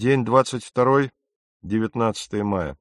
День 22, 19 мая.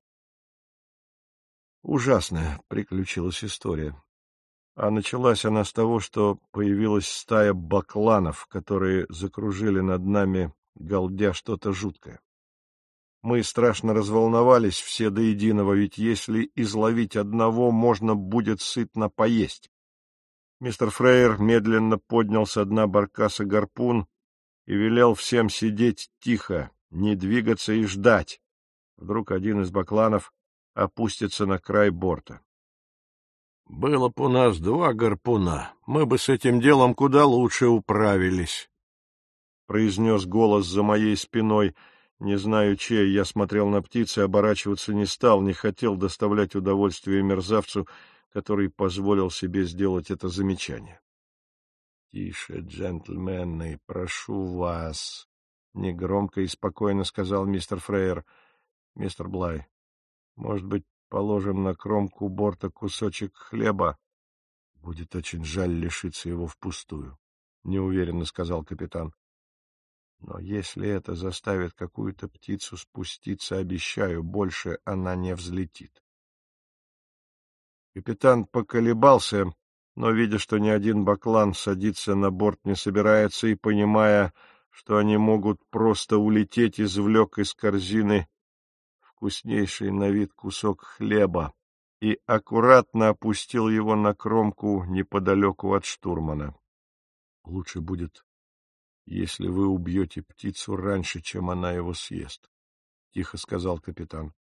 Ужасная приключилась история. А началась она с того, что появилась стая бакланов, которые закружили над нами, галдя что-то жуткое. Мы страшно разволновались все до единого, ведь если изловить одного, можно будет сытно поесть. Мистер Фрейер медленно поднял со дна баркаса гарпун и велел всем сидеть тихо, не двигаться и ждать. Вдруг один из бакланов опустится на край борта. — Было б у нас 2 гарпуна, мы бы с этим делом куда лучше управились, — произнес голос за моей спиной. Не знаю чей, я смотрел на птицы, оборачиваться не стал, не хотел доставлять удовольствие мерзавцу, который позволил себе сделать это замечание. — Тише, джентльмены, прошу вас, — негромко и спокойно сказал мистер Фрейер. — Мистер Блай, может быть, положим на кромку борта кусочек хлеба? — Будет очень жаль лишиться его впустую, — неуверенно сказал капитан. — Но если это заставит какую-то птицу спуститься, обещаю, больше она не взлетит. Капитан поколебался, но, видя, что ни один баклан садиться на борт не собирается, и понимая, что они могут просто улететь, извлек из корзины вкуснейший на вид кусок хлеба и аккуратно опустил его на кромку неподалеку от штурмана. — Лучше будет, если вы убьете птицу раньше, чем она его съест, — тихо сказал капитан.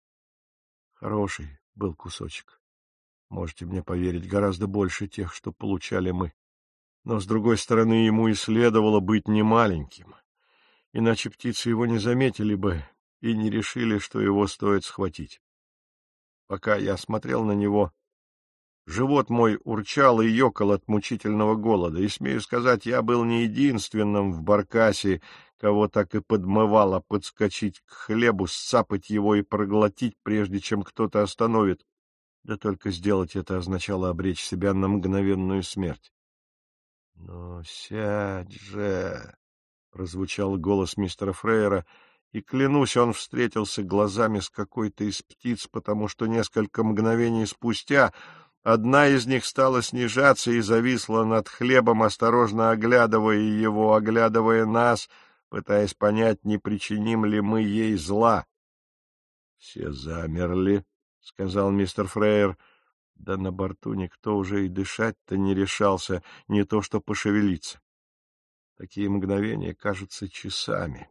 Хороший был кусочек. Можете мне поверить, гораздо больше тех, что получали мы. Но, с другой стороны, ему и следовало быть немаленьким, иначе птицы его не заметили бы и не решили, что его стоит схватить. Пока я смотрел на него, живот мой урчал и ёкал от мучительного голода, и, смею сказать, я был не единственным в баркасе, кого так и подмывало подскочить к хлебу, сцапать его и проглотить, прежде чем кто-то остановит. Да только сделать это означало обречь себя на мгновенную смерть. — Ну, сядь же! — прозвучал голос мистера Фрейера, и, клянусь, он встретился глазами с какой-то из птиц, потому что несколько мгновений спустя одна из них стала снижаться и зависла над хлебом, осторожно оглядывая его, оглядывая нас, пытаясь понять, не причиним ли мы ей зла. — Все замерли, — сказал мистер Фрейер. Да на борту никто уже и дышать-то не решался, не то что пошевелиться. Такие мгновения кажутся часами.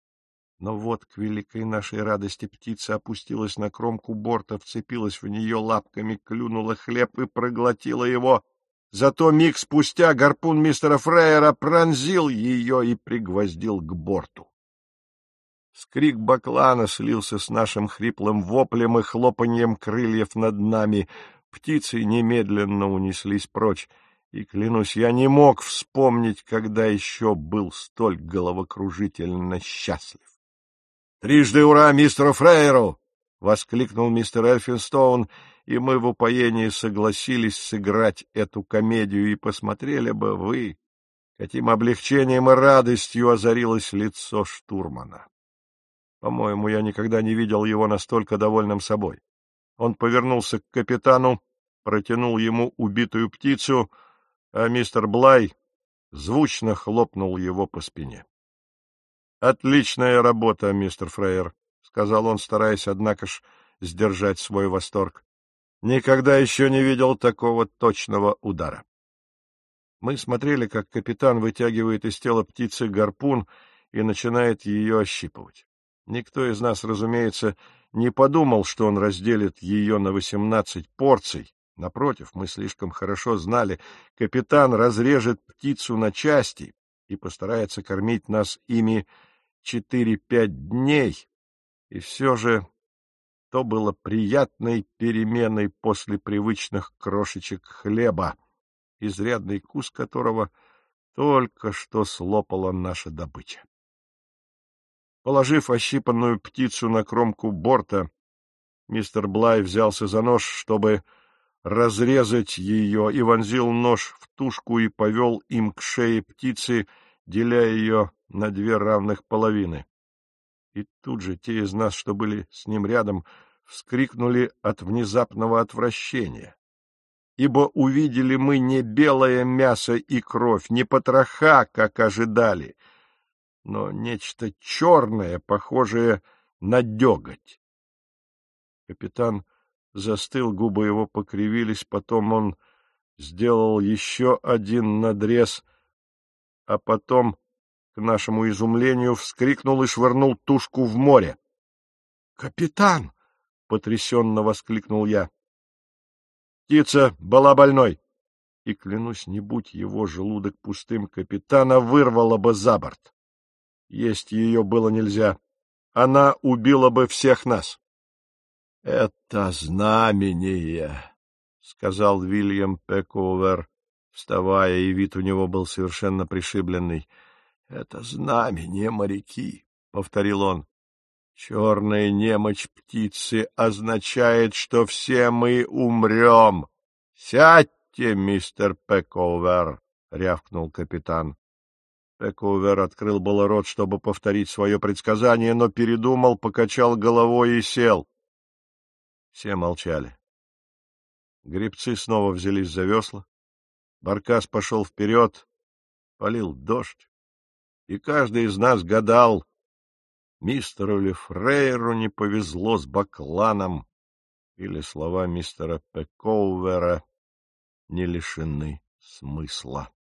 Но вот, к великой нашей радости, птица опустилась на кромку борта, вцепилась в нее лапками, клюнула хлеб и проглотила его. Зато миг спустя гарпун мистера Фрейера пронзил ее и пригвоздил к борту. Скрик баклана слился с нашим хриплым воплем и хлопаньем крыльев над нами. Птицы немедленно унеслись прочь, и, клянусь, я не мог вспомнить, когда еще был столь головокружительно счастлив. — Трижды ура мистеру Фрейеру! — воскликнул мистер Элфинстоун, и мы в упоении согласились сыграть эту комедию, и посмотрели бы вы, каким облегчением и радостью озарилось лицо штурмана. По-моему, я никогда не видел его настолько довольным собой. Он повернулся к капитану, протянул ему убитую птицу, а мистер Блай звучно хлопнул его по спине. — Отличная работа, мистер Фрейер, — сказал он, стараясь, однако ж, сдержать свой восторг. — Никогда еще не видел такого точного удара. Мы смотрели, как капитан вытягивает из тела птицы гарпун и начинает ее ощипывать. Никто из нас, разумеется, не подумал, что он разделит ее на 18 порций. Напротив, мы слишком хорошо знали, капитан разрежет птицу на части и постарается кормить нас ими 4-5 дней. И все же то было приятной переменой после привычных крошечек хлеба, изрядный кус которого только что слопала наша добыча. Положив ощипанную птицу на кромку борта, мистер Блай взялся за нож, чтобы разрезать ее, и вонзил нож в тушку и повел им к шее птицы, деля ее на 2 равных половины. И тут же те из нас, что были с ним рядом, вскрикнули от внезапного отвращения. Ибо увидели мы не белое мясо и кровь, не потроха, как ожидали, но нечто черное, похожее на деготь. Капитан застыл, губы его покривились, потом он сделал еще один надрез, а потом, к нашему изумлению, вскрикнул и швырнул тушку в море. «Капитан!» — потрясенно воскликнул я. «Птица была больной!» И, клянусь, не будь его желудок пустым, капитана вырвало бы за борт. Есть ее было нельзя. Она убила бы всех нас. — Это знамение, — сказал Вильям Пековер, вставая, и вид у него был совершенно пришибленный. — Это знамение, моряки, — повторил он. — Черная немочь птицы означает, что все мы умрем. — Сядьте, мистер Пековер, — рявкнул капитан. Пековер открыл было рот, чтобы повторить свое предсказание, но передумал, покачал головой и сел. Все молчали. Гребцы снова взялись за весла. Баркас пошел вперед, полил дождь, и каждый из нас гадал, мистеру Лефрейру не повезло с бакланом, или слова мистера Пековера не лишены смысла.